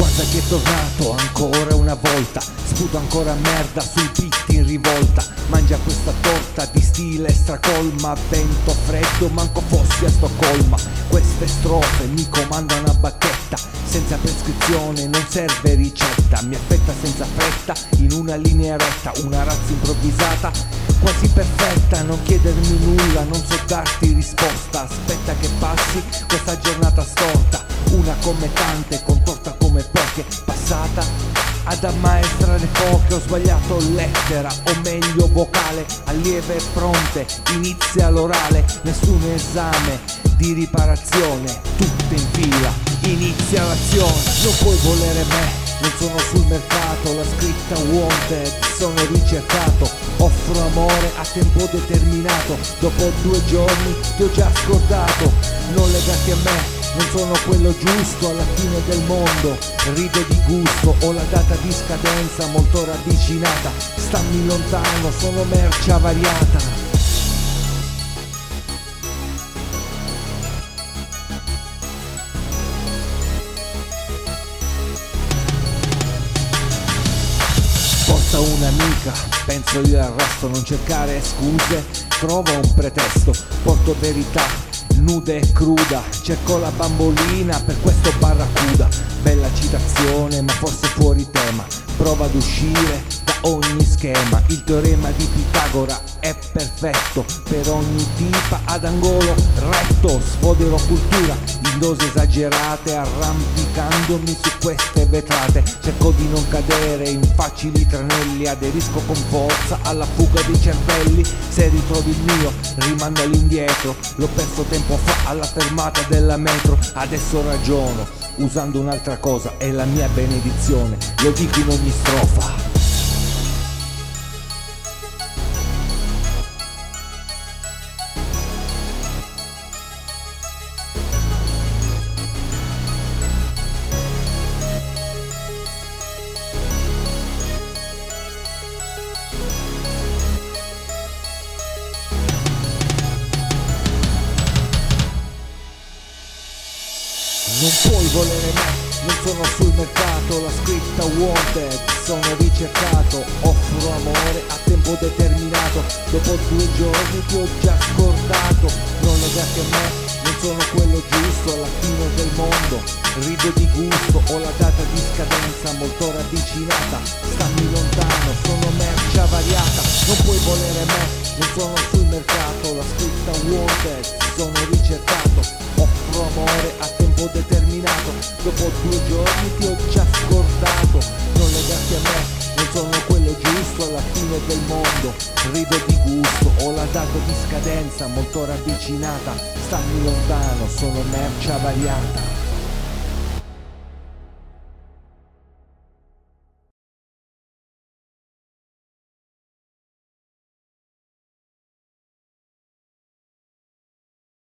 Guarda che è tornato ancora una volta, sputa ancora merda sui beat in rivolta. Mangia questa torta di stile stracolma, vento freddo manco fossi a Stoccolma. Queste strofe mi comandano a bacchetta, senza prescrizione non serve ricetta. Mi affetta senza fretta in una linea retta, una razza improvvisata quasi perfetta. Non chiedermi nulla, non so darti risposta, aspetta che passi questa giornata storta, una come tante, contorta come poche, passata ad ammaestrare poche. Ho sbagliato lettera, o meglio vocale, allieve pronte, inizia l'orale, nessun esame di riparazione, tutte in fila, inizia l'azione. Non puoi volere me, non sono sul mercato, la scritta wanted, sono ricercato, offro amore a tempo determinato, dopo 2 giorni ti ho già scordato, non legati a me, non sono quello giusto alla fine del mondo, rido di gusto, ho la data di scadenza molto ravvicinata, stammi lontano, sono merce avariata. Porta un'amica, penso io al resto, non cercare scuse, trova un pretesto, porto verità nuda e cruda, cerco la bambolina, per questo barracuda. Bella citazione ma forse fuori tema, prova ad uscire da ogni schema. Il teorema di Pitagora è perfetto per ogni tipa ad angolo retto. Sfoderò cultura in dosi esagerate, arrampicandomi su queste vetrate. Cerco di non cadere in facili tranelli, aderisco con forza alla fuga dei cervelli. Se ritrovi il mio rimando all'indietro, l'ho perso tempo fa alla fermata della metro. Adesso ragiono usando un'altra cosa, è la mia benedizione, lo dico in ogni strofa. Non puoi volere me, non sono sul mercato, la scritta wanted, sono ricercato, offro amore a tempo determinato, dopo 2 giorni ti ho già scordato, non legati a me, non sono quello giusto alla fine del mondo, rido di gusto, ho la data di scadenza molto ravvicinata, stammi lontano, sono merce avariata. Non puoi volere me, non sono sul mercato, la scritta wanted, sono ricercato, offro amore a tempo determinato, dopo 2 giorni ti ho già scordato, non legati a me, non sono quello giusto alla fine del mondo, rido di gusto, ho la data di scadenza molto ravvicinata, stammi lontano, sono merce avariata.